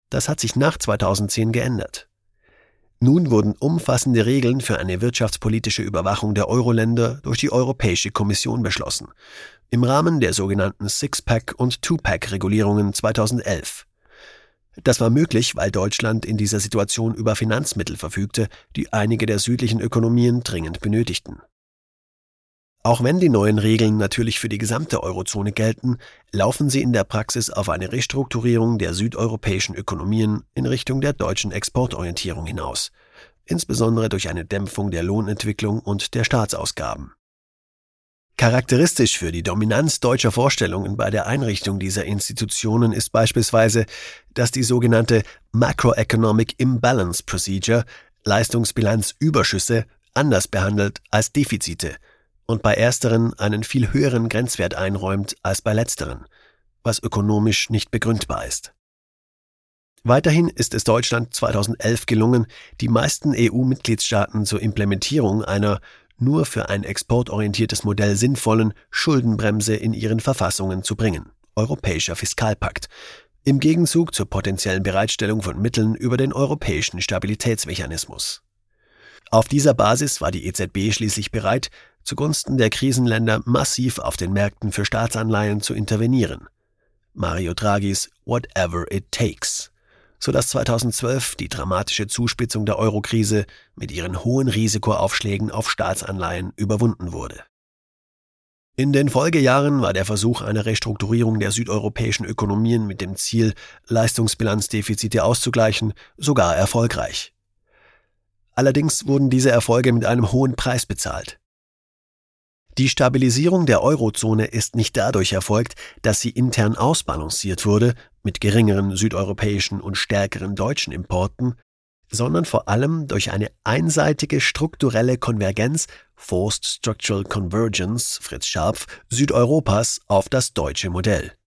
Das hat sich nach 2010 geändert. Nun wurden umfassende Regeln für eine wirtschaftspolitische Überwachung der Euro-Länder durch die Europäische Kommission beschlossen, im Rahmen der sogenannten Six-Pack- und Two-Pack-Regulierungen 2011. Das war möglich, weil Deutschland in dieser Situation über Finanzmittel verfügte, die einige der südlichen Ökonomien dringend benötigten. Auch wenn die neuen Regeln natürlich für die gesamte Eurozone gelten, laufen sie in der Praxis auf eine Restrukturierung der südeuropäischen Ökonomien in Richtung der deutschen Exportorientierung hinaus, insbesondere durch eine Dämpfung der Lohnentwicklung und der Staatsausgaben. Charakteristisch für die Dominanz deutscher Vorstellungen bei der Einrichtung dieser Institutionen ist beispielsweise, dass die sogenannte Macroeconomic Imbalance Procedure Leistungsbilanzüberschüsse anders behandelt als Defizite und bei ersteren einen viel höheren Grenzwert einräumt als bei letzteren, was ökonomisch nicht begründbar ist. Weiterhin ist es Deutschland 2011 gelungen, die meisten EU-Mitgliedstaaten zur Implementierung einer nur für ein exportorientiertes Modell sinnvollen Schuldenbremse in ihren Verfassungen zu bringen, Europäischer Fiskalpakt, im Gegenzug zur potenziellen Bereitstellung von Mitteln über den Europäischen Stabilitätsmechanismus. Auf dieser Basis war die EZB schließlich bereit, zugunsten der Krisenländer massiv auf den Märkten für Staatsanleihen zu intervenieren. Mario Draghis Whatever it takes, sodass 2012 die dramatische Zuspitzung der Eurokrise mit ihren hohen Risikoaufschlägen auf Staatsanleihen überwunden wurde. In den Folgejahren war der Versuch einer Restrukturierung der südeuropäischen Ökonomien mit dem Ziel, Leistungsbilanzdefizite auszugleichen, sogar erfolgreich. Allerdings wurden diese Erfolge mit einem hohen Preis bezahlt. Die Stabilisierung der Eurozone ist nicht dadurch erfolgt, dass sie intern ausbalanciert wurde, mit geringeren südeuropäischen und stärkeren deutschen Importen, sondern vor allem durch eine einseitige strukturelle Konvergenz, Forced Structural Convergence, Fritz Scharpf, Südeuropas auf das deutsche Modell.